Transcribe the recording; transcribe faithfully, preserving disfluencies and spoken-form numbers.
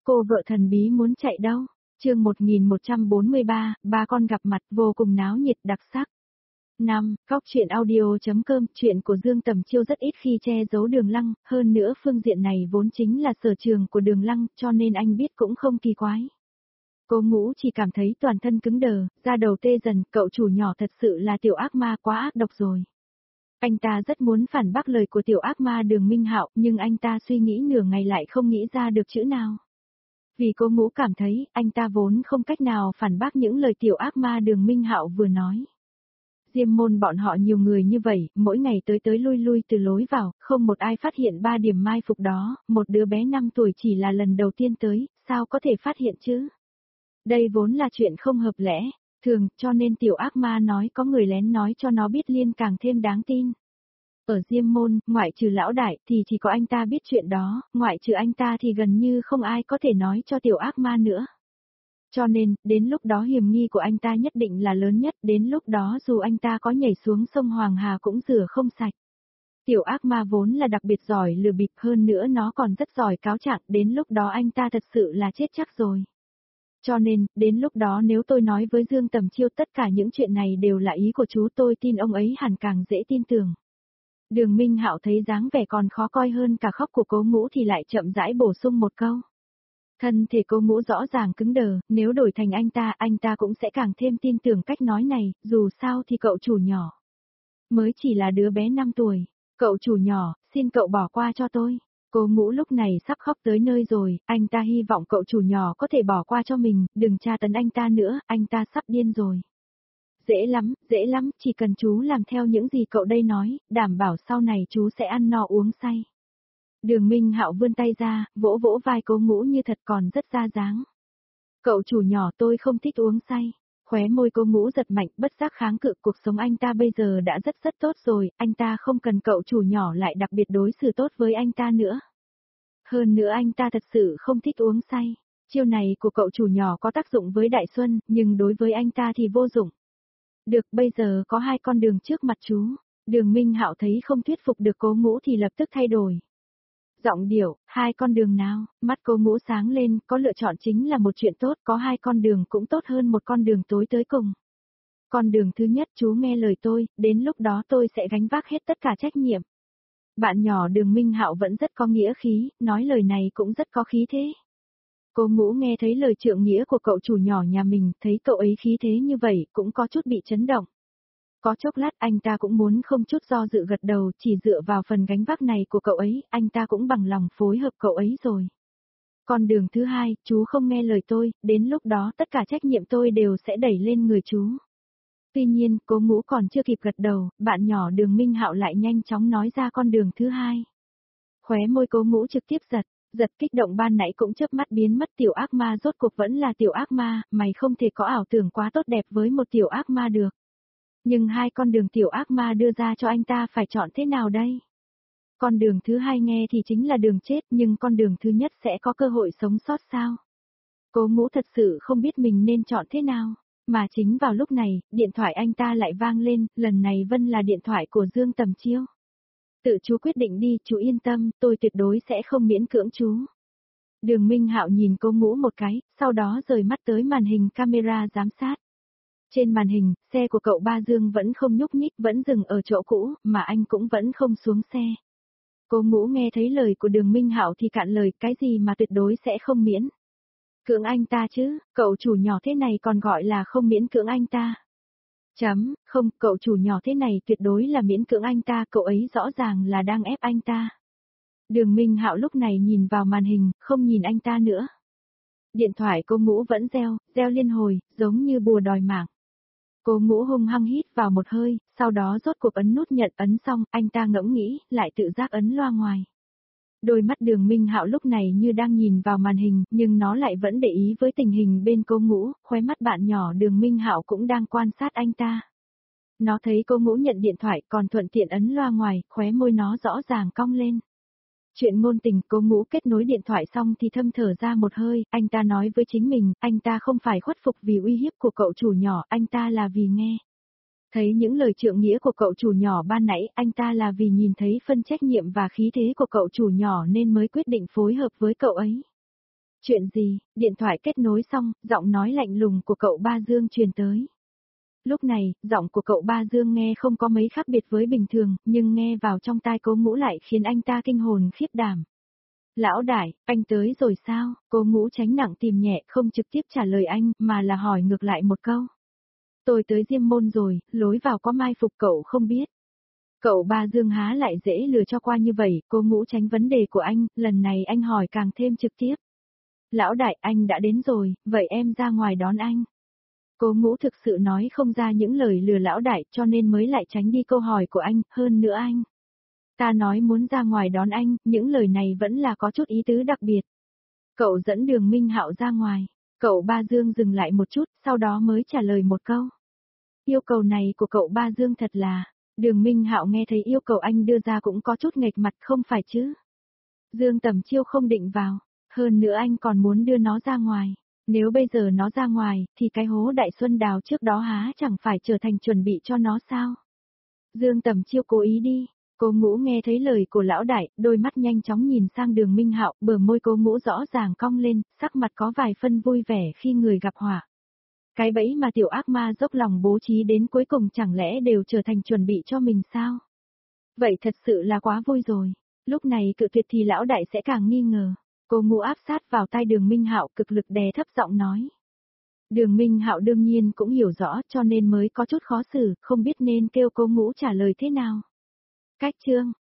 Cô vợ thần bí muốn chạy đâu? Chương một nghìn một trăm bốn mươi ba, ba con gặp mặt vô cùng náo nhiệt đặc sắc. năm. Góc truyện audio.com. Chuyện của Dương Tầm Chiêu rất ít khi che giấu Đường Lăng, hơn nữa phương diện này vốn chính là sở trường của Đường Lăng, cho nên anh biết cũng không kỳ quái. Cố Ngũ chỉ cảm thấy toàn thân cứng đờ, da đầu tê dần, cậu chủ nhỏ thật sự là tiểu ác ma quá ác độc rồi. Anh ta rất muốn phản bác lời của tiểu ác ma Đường Minh Hạo, nhưng anh ta suy nghĩ nửa ngày lại không nghĩ ra được chữ nào. Vì Cố Ngũ cảm thấy, anh ta vốn không cách nào phản bác những lời tiểu ác ma Đường Minh Hạo vừa nói. Diêm môn bọn họ nhiều người như vậy, mỗi ngày tới tới lui lui từ lối vào, không một ai phát hiện ba điểm mai phục đó, một đứa bé năm tuổi chỉ là lần đầu tiên tới, sao có thể phát hiện chứ? Đây vốn là chuyện không hợp lẽ, thường, cho nên tiểu ác ma nói có người lén nói cho nó biết liên càng thêm đáng tin. Ở Diêm môn, ngoại trừ lão đại thì chỉ có anh ta biết chuyện đó, ngoại trừ anh ta thì gần như không ai có thể nói cho tiểu ác ma nữa. Cho nên, đến lúc đó hiểm nghi của anh ta nhất định là lớn nhất, đến lúc đó dù anh ta có nhảy xuống sông Hoàng Hà cũng rửa không sạch. Tiểu ác ma vốn là đặc biệt giỏi lừa bịp, hơn nữa nó còn rất giỏi cáo trạng, đến lúc đó anh ta thật sự là chết chắc rồi. Cho nên, đến lúc đó nếu tôi nói với Dương Tầm Chiêu tất cả những chuyện này đều là ý của chú, tôi tin ông ấy hẳn càng dễ tin tưởng. Đường Minh Hạo thấy dáng vẻ còn khó coi hơn cả khóc của Cố Ngũ thì lại chậm rãi bổ sung một câu. Thân thể Cố Ngũ rõ ràng cứng đờ, nếu đổi thành anh ta, anh ta cũng sẽ càng thêm tin tưởng cách nói này, dù sao thì cậu chủ nhỏ mới chỉ là đứa bé năm tuổi. Cậu chủ nhỏ, xin cậu bỏ qua cho tôi. Cố Ngũ lúc này sắp khóc tới nơi rồi, anh ta hy vọng cậu chủ nhỏ có thể bỏ qua cho mình, đừng tra tấn anh ta nữa, anh ta sắp điên rồi. Dễ lắm, dễ lắm, chỉ cần chú làm theo những gì cậu đây nói, đảm bảo sau này chú sẽ ăn no uống say. Đường Minh Hạo vươn tay ra, vỗ vỗ vai Cố Ngũ như thật còn rất ra dáng. Cậu chủ nhỏ, tôi không thích uống say. Khóe môi Cố Ngũ giật mạnh, bất giác kháng cự, cuộc sống anh ta bây giờ đã rất rất tốt rồi, anh ta không cần cậu chủ nhỏ lại đặc biệt đối xử tốt với anh ta nữa. Hơn nữa anh ta thật sự không thích uống say. Chiêu này của cậu chủ nhỏ có tác dụng với Đại Xuân, nhưng đối với anh ta thì vô dụng. Được, bây giờ có hai con đường trước mặt chú. Đường Minh Hạo thấy không thuyết phục được Cố Ngũ thì lập tức thay đổi giọng điệu. Hai con đường nào? Mắt Cố Ngũ sáng lên, có lựa chọn chính là một chuyện tốt, có hai con đường cũng tốt hơn một con đường tối tới cùng. Con đường thứ nhất, chú nghe lời tôi, đến lúc đó tôi sẽ gánh vác hết tất cả trách nhiệm. Bạn nhỏ Đường Minh Hạo vẫn rất có nghĩa khí, nói lời này cũng rất có khí thế. Cố Ngũ nghe thấy lời trượng nghĩa của cậu chủ nhỏ nhà mình, thấy cậu ấy khí thế như vậy, cũng có chút bị chấn động. Có chốc lát anh ta cũng muốn không chút do dự gật đầu, chỉ dựa vào phần gánh vác này của cậu ấy, anh ta cũng bằng lòng phối hợp cậu ấy rồi. Con đường thứ hai, chú không nghe lời tôi, đến lúc đó tất cả trách nhiệm tôi đều sẽ đẩy lên người chú. Tuy nhiên, Cố Ngũ còn chưa kịp gật đầu, bạn nhỏ Đường Minh Hạo lại nhanh chóng nói ra con đường thứ hai. Khóe môi Cố Ngũ trực tiếp giật, giật kích động ban nãy cũng chớp mắt biến mất, tiểu ác ma rốt cuộc vẫn là tiểu ác ma, mày không thể có ảo tưởng quá tốt đẹp với một tiểu ác ma được. Nhưng hai con đường tiểu ác ma đưa ra cho anh ta phải chọn thế nào đây? Con đường thứ hai nghe thì chính là đường chết, nhưng con đường thứ nhất sẽ có cơ hội sống sót sao? Cố Ngũ thật sự không biết mình nên chọn thế nào. Mà chính vào lúc này, điện thoại anh ta lại vang lên, lần này Vân là điện thoại của Dương Tầm Chiêu. Tự chú quyết định đi, chú yên tâm, tôi tuyệt đối sẽ không miễn cưỡng chú. Đường Minh Hạo nhìn Cố Ngũ một cái, sau đó rời mắt tới màn hình camera giám sát. Trên màn hình, xe của cậu ba Dương vẫn không nhúc nhích, vẫn dừng ở chỗ cũ, mà anh cũng vẫn không xuống xe. Cố Ngũ nghe thấy lời của Đường Minh Hạo thì cạn lời, cái gì mà tuyệt đối sẽ không miễn cưỡng anh ta chứ, cậu chủ nhỏ thế này còn gọi là không miễn cưỡng anh ta. Chấm, không, cậu chủ nhỏ thế này tuyệt đối là miễn cưỡng anh ta, cậu ấy rõ ràng là đang ép anh ta. Đường Minh Hạo lúc này nhìn vào màn hình, không nhìn anh ta nữa. Điện thoại Cố Ngũ vẫn reo, reo liên hồi, giống như bùa đòi mạng. Cố Ngũ hung hăng hít vào một hơi, sau đó rốt cuộc ấn nút nhận, ấn xong, anh ta ngẫm nghĩ, lại tự giác ấn loa ngoài. Đôi mắt Đường Minh Hạo lúc này như đang nhìn vào màn hình, nhưng nó lại vẫn để ý với tình hình bên Cố Ngũ, khóe mắt bạn nhỏ Đường Minh Hạo cũng đang quan sát anh ta. Nó thấy Cố Ngũ nhận điện thoại còn thuận tiện ấn loa ngoài, khóe môi nó rõ ràng cong lên. Chuyện ngôn tình. Cố Ngũ kết nối điện thoại xong thì thâm thở ra một hơi, anh ta nói với chính mình, anh ta không phải khuất phục vì uy hiếp của cậu chủ nhỏ, anh ta là vì nghe thấy những lời trượng nghĩa của cậu chủ nhỏ ban nãy, anh ta là vì nhìn thấy phân trách nhiệm và khí thế của cậu chủ nhỏ nên mới quyết định phối hợp với cậu ấy. Chuyện gì? Điện thoại kết nối xong, giọng nói lạnh lùng của cậu ba Dương truyền tới. Lúc này, giọng của cậu ba Dương nghe không có mấy khác biệt với bình thường, nhưng nghe vào trong tai Cố Ngũ lại khiến anh ta kinh hồn khiếp đảm. Lão đại, anh tới rồi sao? Cố Ngũ tránh nặng tìm nhẹ, không trực tiếp trả lời anh, mà là hỏi ngược lại một câu. Tôi tới Diêm Môn rồi, lối vào có mai phục cậu không biết. Cậu ba Dương há lại dễ lừa cho qua như vậy, Cố Ngũ tránh vấn đề của anh, lần này anh hỏi càng thêm trực tiếp. Lão đại, anh đã đến rồi, vậy em ra ngoài đón anh. Cố Ngũ thực sự nói không ra những lời lừa lão đại cho nên mới lại tránh đi câu hỏi của anh, hơn nữa anh. Ta nói muốn ra ngoài đón anh, những lời này vẫn là có chút ý tứ đặc biệt. Cậu dẫn Đường Minh Hạo ra ngoài, cậu ba Dương dừng lại một chút, sau đó mới trả lời một câu. Yêu cầu này của cậu ba Dương thật là, Đường Minh Hạo nghe thấy yêu cầu anh đưa ra cũng có chút nghệch mặt không phải chứ. Dương Tầm Chiêu không định vào, hơn nữa anh còn muốn đưa nó ra ngoài. Nếu bây giờ nó ra ngoài, thì cái hố Đại Xuân đào trước đó há chẳng phải trở thành chuẩn bị cho nó sao? Dương Tầm Chiêu cố ý đi. Cố Ngũ nghe thấy lời của lão đại, đôi mắt nhanh chóng nhìn sang Đường Minh Hạo, bờ môi Cố Ngũ rõ ràng cong lên, sắc mặt có vài phân vui vẻ khi người gặp họa. Cái bẫy mà tiểu ác ma dốc lòng bố trí đến cuối cùng chẳng lẽ đều trở thành chuẩn bị cho mình sao? Vậy thật sự là quá vui rồi. Lúc này cự tuyệt thì lão đại sẽ càng nghi ngờ. Cố Ngũ áp sát vào tai Đường Minh Hạo cực lực đè thấp giọng nói. Đường Minh Hạo đương nhiên cũng hiểu rõ cho nên mới có chút khó xử, không biết nên kêu Cố Ngũ trả lời thế nào. Cách chương